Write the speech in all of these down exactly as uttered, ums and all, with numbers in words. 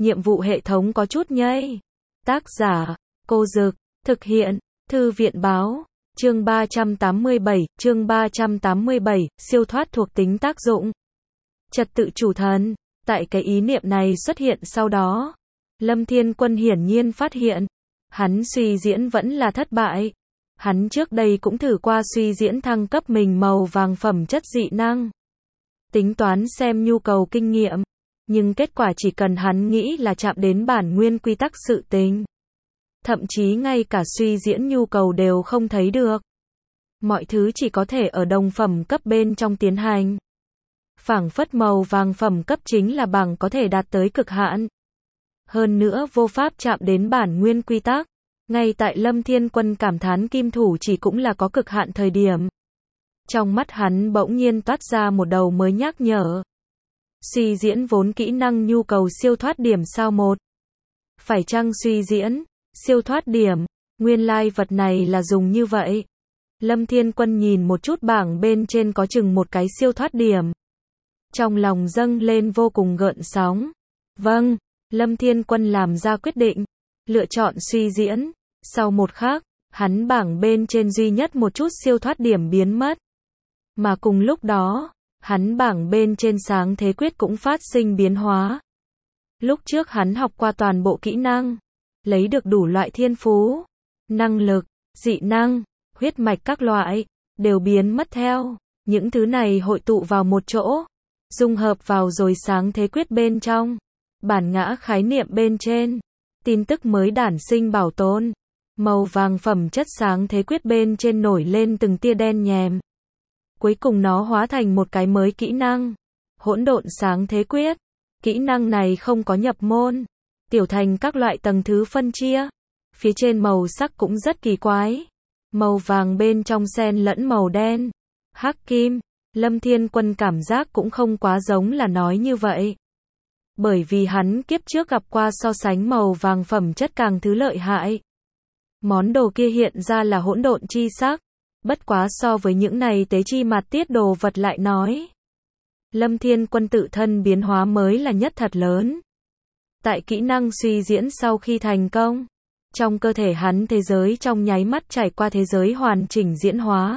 nhiệm vụ hệ thống có chút nhây. Tác giả, Cô Dực, thực hiện, Thư viện báo, chương ba trăm tám mươi bảy, chương ba trăm tám mươi bảy, siêu thoát thuộc tính tác dụng. Trật tự chủ thần, tại cái ý niệm này xuất hiện sau đó, Lâm Thiên Quân hiển nhiên phát hiện, hắn suy diễn vẫn là thất bại. Hắn trước đây cũng thử qua suy diễn thăng cấp mình màu vàng phẩm chất dị năng. Tính toán xem nhu cầu kinh nghiệm, nhưng kết quả chỉ cần hắn nghĩ là chạm đến bản nguyên quy tắc sự tình. Thậm chí ngay cả suy diễn nhu cầu đều không thấy được. Mọi thứ chỉ có thể ở đồng phẩm cấp bên trong tiến hành. Phảng phất màu vàng phẩm cấp chính là bằng có thể đạt tới cực hạn. Hơn nữa vô pháp chạm đến bản nguyên quy tắc. Ngay tại Lâm Thiên Quân cảm thán kim thủ chỉ cũng là có cực hạn thời điểm. Trong mắt hắn bỗng nhiên toát ra một đầu mới nhắc nhở. Suy diễn vốn kỹ năng nhu cầu siêu thoát điểm sao một. Phải chăng suy diễn, siêu thoát điểm, nguyên lai vật này là dùng như vậy. Lâm Thiên Quân nhìn một chút bảng bên trên có chừng một cái siêu thoát điểm. Trong lòng dâng lên vô cùng gợn sóng. Vâng, Lâm Thiên Quân làm ra quyết định, lựa chọn suy diễn. Sau một khắc, hắn bảng bên trên duy nhất một chút siêu thoát điểm biến mất. Mà cùng lúc đó, hắn bảng bên trên sáng thế quyết cũng phát sinh biến hóa. Lúc trước hắn học qua toàn bộ kỹ năng, lấy được đủ loại thiên phú, năng lực, dị năng, huyết mạch các loại, đều biến mất theo. Những thứ này hội tụ vào một chỗ, dung hợp vào rồi sáng thế quyết bên trong. Bản ngã khái niệm bên trên, tin tức mới đản sinh bảo tồn. Màu vàng phẩm chất sáng thế quyết bên trên nổi lên từng tia đen nhèm. Cuối cùng nó hóa thành một cái mới kỹ năng. Hỗn độn sáng thế quyết. Kỹ năng này không có nhập môn. Tiểu thành các loại tầng thứ phân chia. Phía trên màu sắc cũng rất kỳ quái. Màu vàng bên trong xen lẫn màu đen. Hắc kim. Lâm Thiên Quân cảm giác cũng không quá giống là nói như vậy. Bởi vì hắn kiếp trước gặp qua so sánh màu vàng phẩm chất càng thứ lợi hại. Món đồ kia hiện ra là hỗn độn chi sắc. Bất quá so với những này tế chi mạt tiết đồ vật lại nói. Lâm Thiên Quân tự thân biến hóa mới là nhất thật lớn. Tại kỹ năng suy diễn sau khi thành công, trong cơ thể hắn thế giới trong nháy mắt trải qua thế giới hoàn chỉnh diễn hóa.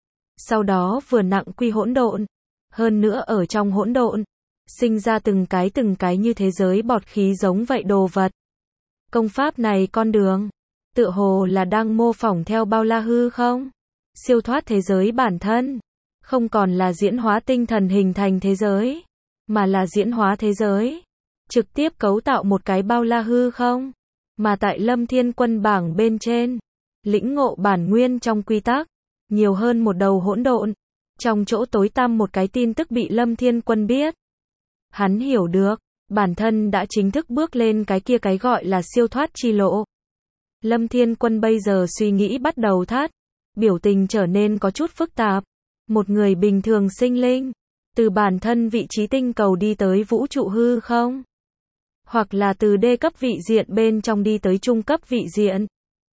Sau đó vừa nặng quy hỗn độn, hơn nữa ở trong hỗn độn, sinh ra từng cái từng cái như thế giới bọt khí giống vậy đồ vật. Công pháp này con đường, tựa hồ là đang mô phỏng theo bao la hư không? Siêu thoát thế giới bản thân, không còn là diễn hóa tinh thần hình thành thế giới, mà là diễn hóa thế giới, trực tiếp cấu tạo một cái bao la hư không? Mà tại Lâm Thiên Quân bảng bên trên, lĩnh ngộ bản nguyên trong quy tắc, nhiều hơn một đầu hỗn độn, trong chỗ tối tăm một cái tin tức bị Lâm Thiên Quân biết. Hắn hiểu được, bản thân đã chính thức bước lên cái kia cái gọi là siêu thoát chi lộ. Lâm Thiên Quân bây giờ suy nghĩ bắt đầu thắt, biểu tình trở nên có chút phức tạp. Một người bình thường sinh linh, từ bản thân vị trí tinh cầu đi tới vũ trụ hư không? Hoặc là từ đê cấp vị diện bên trong đi tới trung cấp vị diện.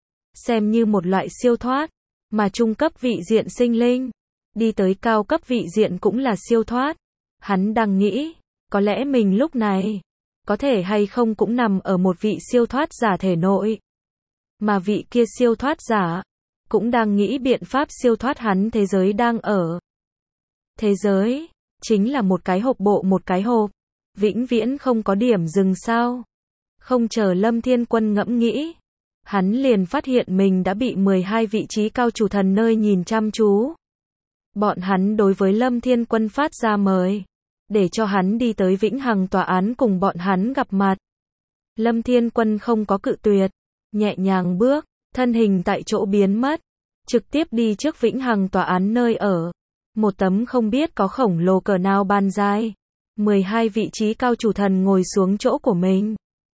Xem như một loại siêu thoát, mà trung cấp vị diện sinh linh, đi tới cao cấp vị diện cũng là siêu thoát. Hắn đang nghĩ, có lẽ mình lúc này, có thể hay không cũng nằm ở một vị siêu thoát giả thể nội. Mà vị kia siêu thoát giả, cũng đang nghĩ biện pháp siêu thoát hắn thế giới đang ở. Thế giới, chính là một cái hộp bộ một cái hộp, vĩnh viễn không có điểm dừng sao. Không chờ Lâm Thiên Quân ngẫm nghĩ, hắn liền phát hiện mình đã bị mười hai vị trí cao chủ thần nơi nhìn chăm chú. Bọn hắn đối với Lâm Thiên Quân phát ra mời, để cho hắn đi tới vĩnh hằng tòa án cùng bọn hắn gặp mặt. Lâm Thiên Quân không có cự tuyệt, nhẹ nhàng bước, thân hình tại chỗ biến mất, trực tiếp đi trước vĩnh hằng tòa án nơi ở. Một tấm không biết có khổng lồ cỡ nào bàn dài. mười hai vị trí cao chủ thần ngồi xuống chỗ của mình.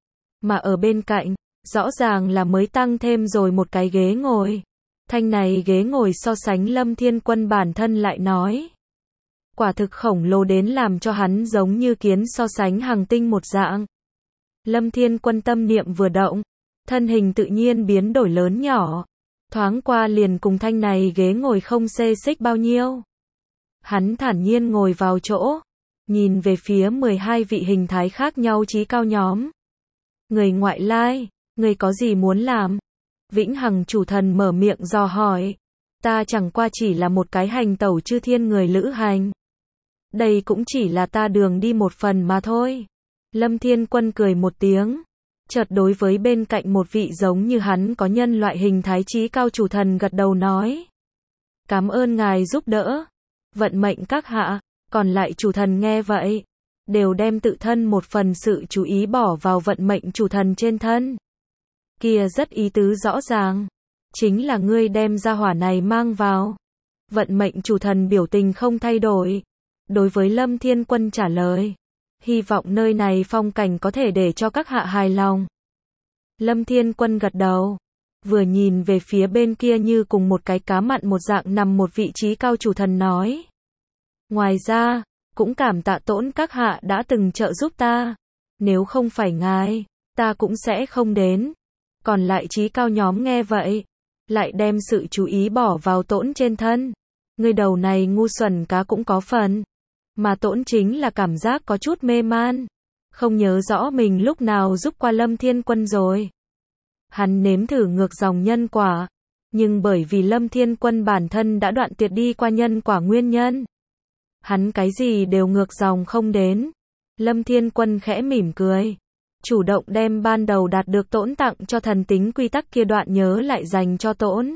Mà ở bên cạnh, rõ ràng là mới tăng thêm rồi một cái ghế ngồi. Thanh này ghế ngồi so sánh Lâm Thiên Quân bản thân lại nói. Quả thực khổng lồ đến làm cho hắn giống như kiến so sánh hàng tinh một dạng. Lâm Thiên Quân tâm niệm vừa động, thân hình tự nhiên biến đổi lớn nhỏ. Thoáng qua liền cùng thanh này ghế ngồi không xê xích bao nhiêu. Hắn thản nhiên ngồi vào chỗ, nhìn về phía mười hai vị hình thái khác nhau trí cao nhóm. Người ngoại lai, người có gì muốn làm? Vĩnh Hằng chủ thần mở miệng dò hỏi. Ta chẳng qua chỉ là một cái hành tẩu chư thiên người lữ hành. Đây cũng chỉ là ta đường đi một phần mà thôi. Lâm Thiên Quân cười một tiếng. Chợt đối với bên cạnh một vị giống như hắn có nhân loại hình thái trí cao chủ thần gật đầu nói. Cảm ơn ngài giúp đỡ. Vận mệnh các hạ. Còn lại chủ thần nghe vậy, đều đem tự thân một phần sự chú ý bỏ vào vận mệnh chủ thần trên thân. Kia rất ý tứ rõ ràng. Chính là ngươi đem ra hỏa này mang vào. Vận mệnh chủ thần biểu tình không thay đổi. Đối với Lâm Thiên Quân trả lời. Hy vọng nơi này phong cảnh có thể để cho các hạ hài lòng. Lâm Thiên Quân gật đầu. Vừa nhìn về phía bên kia như cùng một cái cá mặn một dạng nằm một vị trí cao chủ thần nói. Ngoài ra, cũng cảm tạ Tỗn các hạ đã từng trợ giúp ta. Nếu không phải ngài, ta cũng sẽ không đến. Còn lại trí cao nhóm nghe vậy, lại đem sự chú ý bỏ vào Tỗn trên thân. Người đầu này ngu xuẩn cá cũng có phần. Mà Tỗn chính là cảm giác có chút mê man. Không nhớ rõ mình lúc nào giúp qua Lâm Thiên Quân rồi. Hắn nếm thử ngược dòng nhân quả. Nhưng bởi vì Lâm Thiên Quân bản thân đã đoạn tuyệt đi qua nhân quả nguyên nhân. Hắn cái gì đều ngược dòng không đến. Lâm Thiên Quân khẽ mỉm cười. Chủ động đem ban đầu đạt được Tỗn tặng cho thần tính quy tắc kia đoạn nhớ lại dành cho Tỗn.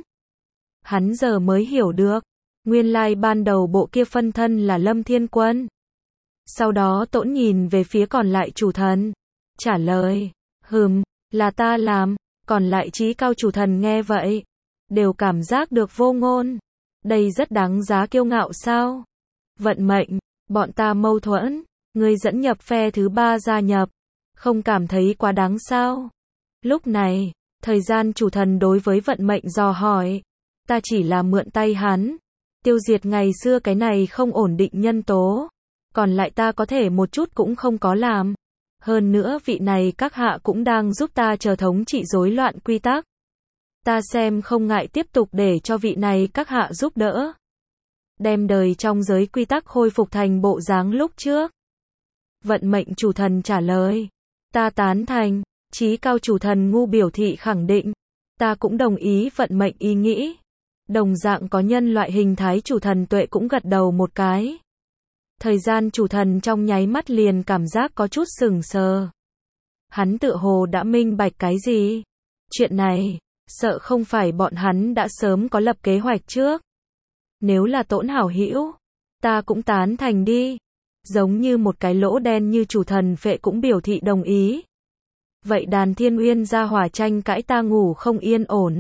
Hắn giờ mới hiểu được. Nguyên lai ban đầu bộ kia phân thân là Lâm Thiên Quân. Sau đó Tỗn nhìn về phía còn lại chủ thần. Trả lời. Hừm, là ta làm. Còn lại trí cao chủ thần nghe vậy. Đều cảm giác được vô ngôn. Đây rất đáng giá kiêu ngạo sao? Vận mệnh, bọn ta mâu thuẫn. Ngươi dẫn nhập phe thứ ba gia nhập. Không cảm thấy quá đáng sao? Lúc này, thời gian chủ thần đối với vận mệnh dò hỏi. Ta chỉ là mượn tay hắn. Tiêu diệt ngày xưa cái này không ổn định nhân tố. Còn lại ta có thể một chút cũng không có làm. Hơn nữa vị này các hạ cũng đang giúp ta chờ thống trị rối loạn quy tắc. Ta xem không ngại tiếp tục để cho vị này các hạ giúp đỡ. Đem đời trong giới quy tắc khôi phục thành bộ dáng lúc trước. Vận mệnh chủ thần trả lời. Ta tán thành. Chí cao chủ thần ngu biểu thị khẳng định. Ta cũng đồng ý vận mệnh ý nghĩ. Đồng dạng có nhân loại hình thái chủ thần tuệ cũng gật đầu một cái. Thời gian chủ thần trong nháy mắt liền cảm giác có chút sừng sờ. Hắn tựa hồ đã minh bạch cái gì? Chuyện này, sợ không phải bọn hắn đã sớm có lập kế hoạch trước. Nếu là Tỗn hảo hữu, ta cũng tán thành đi. Giống như một cái lỗ đen như chủ thần phệ cũng biểu thị đồng ý. Vậy đàn Thiên Uyên ra hỏa tranh cãi ta ngủ không yên ổn.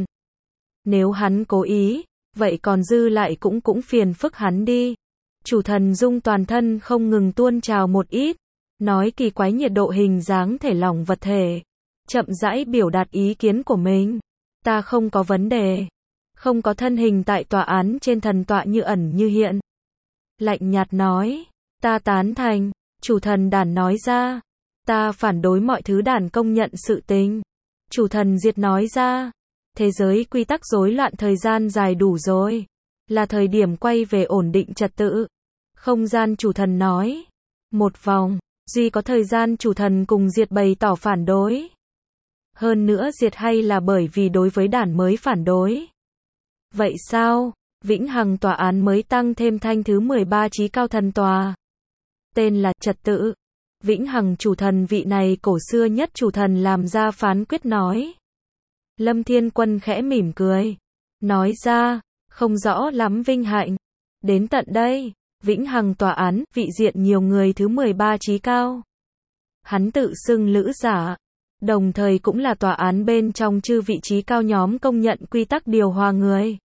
Nếu hắn cố ý, vậy còn dư lại cũng cũng phiền phức hắn đi. Chủ thần dung toàn thân không ngừng tuôn trào một ít. Nói kỳ quái nhiệt độ hình dáng thể lỏng vật thể. Chậm rãi biểu đạt ý kiến của mình. Ta không có vấn đề. Không có thân hình tại tòa án trên thần tọa như ẩn như hiện. Lạnh nhạt nói. Ta tán thành. Chủ thần đàn nói ra. Ta phản đối mọi thứ đàn công nhận sự tình. Chủ thần diệt nói ra. Thế giới quy tắc rối loạn thời gian dài đủ rồi. Là thời điểm quay về ổn định trật tự. Không gian chủ thần nói. Một vòng. Duy có thời gian chủ thần cùng diệt bày tỏ phản đối. Hơn nữa diệt hay là bởi vì đối với đàn mới phản đối. Vậy sao? Vĩnh Hằng tòa án mới tăng thêm thanh thứ mười ba trí cao thần tòa. Tên là trật tự. Vĩnh Hằng chủ thần vị này cổ xưa nhất chủ thần làm ra phán quyết nói. Lâm Thiên Quân khẽ mỉm cười. Nói ra, không rõ lắm vinh hạnh. Đến tận đây, Vĩnh Hằng tòa án, vị diện nhiều người thứ mười ba trí cao. Hắn tự xưng lữ giả. Đồng thời cũng là tòa án bên trong chư vị trí cao nhóm công nhận quy tắc điều hòa người.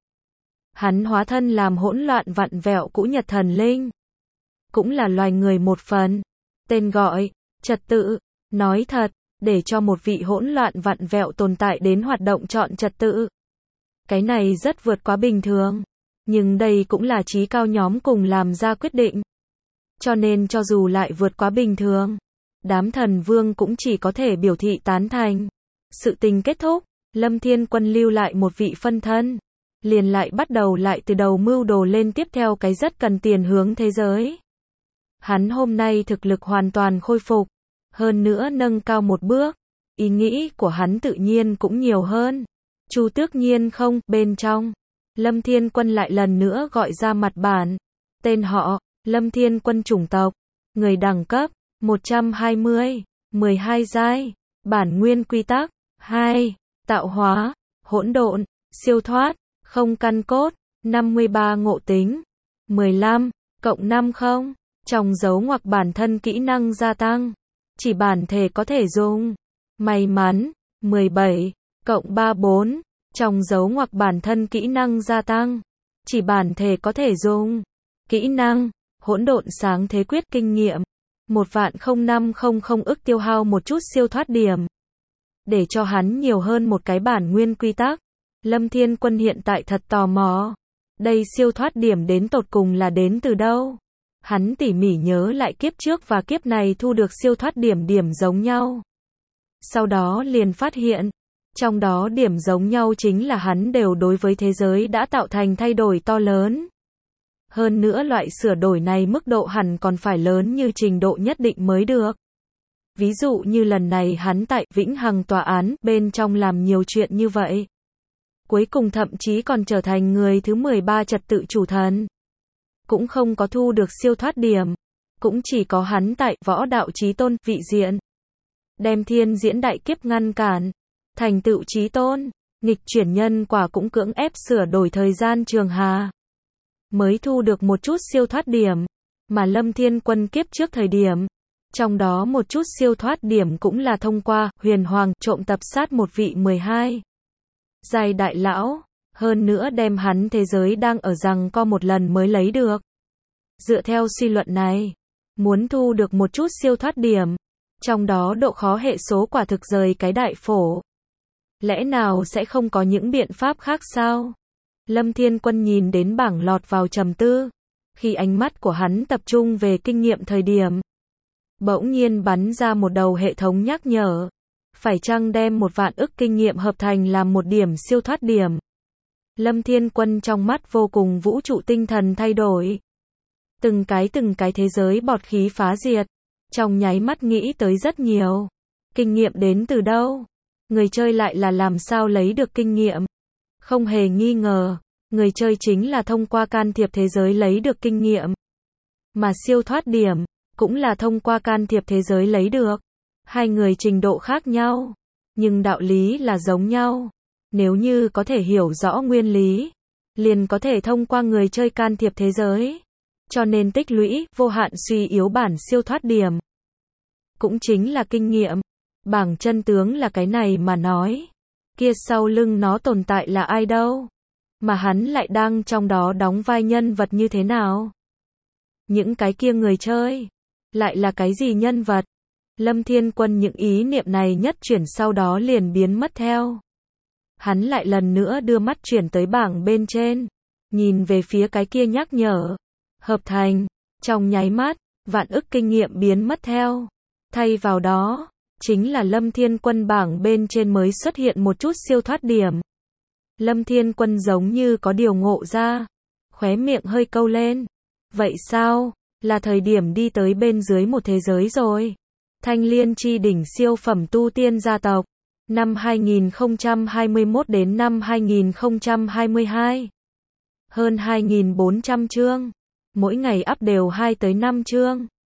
Hắn hóa thân làm hỗn loạn vặn vẹo cũ nhật thần linh. Cũng là loài người một phần. Tên gọi, trật tự. Nói thật, để cho một vị hỗn loạn vặn vẹo tồn tại đến hoạt động chọn trật tự. Cái này rất vượt quá bình thường. Nhưng đây cũng là trí cao nhóm cùng làm ra quyết định. Cho nên cho dù lại vượt quá bình thường, đám thần vương cũng chỉ có thể biểu thị tán thành. Sự tình kết thúc, Lâm Thiên Quân lưu lại một vị phân thân. Liền lại bắt đầu lại từ đầu mưu đồ lên tiếp theo cái rất cần tiền hướng thế giới. Hắn hôm nay thực lực hoàn toàn khôi phục. Hơn nữa nâng cao một bước. ý nghĩ của hắn tự nhiên cũng nhiều hơn. Chu Tước Nhiên không, bên trong. Lâm Thiên Quân lại lần nữa gọi ra mặt bản. Tên họ, Lâm Thiên Quân chủng tộc. Người đẳng cấp, một trăm hai mươi. mười hai giai. Bản nguyên quy tắc, hai. Tạo hóa, hỗn độn, siêu thoát, không căn cốt, năm mươi ba ngộ tính. mười lăm, cộng năm không. Trong dấu ngoặc bản thân kỹ năng gia tăng. Chỉ bản thể có thể dùng. May mắn, mười bảy, cộng ba bốn. Trong dấu ngoặc bản thân kỹ năng gia tăng. Chỉ bản thể có thể dùng. Kỹ năng, hỗn độn sáng thế quyết kinh nghiệm. một vạn không năm không không ức tiêu hao một chút siêu thoát điểm. Để cho hắn nhiều hơn một cái bản nguyên quy tắc. Lâm Thiên Quân hiện tại thật tò mò. Đây siêu thoát điểm đến tột cùng là đến từ đâu? Hắn tỉ mỉ nhớ lại kiếp trước và kiếp này thu được siêu thoát điểm điểm giống nhau. Sau đó liền phát hiện, trong đó điểm giống nhau chính là hắn đều đối với thế giới đã tạo thành thay đổi to lớn. Hơn nữa loại sửa đổi này mức độ hẳn còn phải lớn như trình độ nhất định mới được. Ví dụ như lần này hắn tại Vĩnh Hằng tòa án bên trong làm nhiều chuyện như vậy. Cuối cùng thậm chí còn trở thành người thứ mười ba trật tự chủ thần. Cũng không có thu được siêu thoát điểm. Cũng chỉ có hắn tại võ đạo chí tôn vị diện. Đem thiên diễn đại kiếp ngăn cản. Thành tựu chí tôn. Nghịch chuyển nhân quả cũng cưỡng ép sửa đổi thời gian trường hà. Mới thu được một chút siêu thoát điểm. Mà Lâm Thiên Quân kiếp trước thời điểm. Trong đó một chút siêu thoát điểm cũng là thông qua huyền hoàng trộm tập sát một vị mười hai. Giai đại lão. Hơn nữa đem hắn thế giới đang ở rằng co một lần mới lấy được. Dựa theo suy luận này, muốn thu được một chút siêu thoát điểm, trong đó độ khó hệ số quả thực rời cái đại phổ. Lẽ nào sẽ không có những biện pháp khác sao? Lâm Thiên Quân nhìn đến bảng lọt vào trầm tư. Khi ánh mắt của hắn tập trung về kinh nghiệm thời điểm, bỗng nhiên bắn ra một đầu hệ thống nhắc nhở. Phải chăng đem một vạn ức kinh nghiệm hợp thành làm một điểm siêu thoát điểm? Lâm Thiên Quân trong mắt vô cùng vũ trụ tinh thần thay đổi. Từng cái từng cái thế giới bọt khí phá diệt. Trong nháy mắt nghĩ tới rất nhiều. Kinh nghiệm đến từ đâu? Người chơi lại là làm sao lấy được kinh nghiệm? Không hề nghi ngờ, người chơi chính là thông qua can thiệp thế giới lấy được kinh nghiệm. Mà siêu thoát điểm, cũng là thông qua can thiệp thế giới lấy được. Hai người trình độ khác nhau, nhưng đạo lý là giống nhau. Nếu như có thể hiểu rõ nguyên lý, liền có thể thông qua người chơi can thiệp thế giới. Cho nên tích lũy, vô hạn suy yếu bản siêu thoát điểm. Cũng chính là kinh nghiệm. Bảng chân tướng là cái này mà nói. Kia sau lưng nó tồn tại là ai đâu? Mà hắn lại đang trong đó đóng vai nhân vật như thế nào? Những cái kia người chơi, lại là cái gì nhân vật? Lâm Thiên Quân những ý niệm này nhất chuyển sau đó liền biến mất theo. Hắn lại lần nữa đưa mắt chuyển tới bảng bên trên. Nhìn về phía cái kia nhắc nhở. Hợp thành. Trong nháy mắt, vạn ức kinh nghiệm biến mất theo. Thay vào đó, chính là Lâm Thiên Quân bảng bên trên mới xuất hiện một chút siêu thoát điểm. Lâm Thiên Quân giống như có điều ngộ ra. Khóe miệng hơi câu lên. Vậy sao? Là thời điểm đi tới bên dưới một thế giới rồi. Thanh Liên chi đỉnh siêu phẩm tu tiên gia tộc. Năm hai nghìn không trăm hai mươi mốt đến năm hai nghìn không trăm hai mươi hai. Hơn hai nghìn bốn trăm chương. Mỗi ngày up đều hai tới năm chương.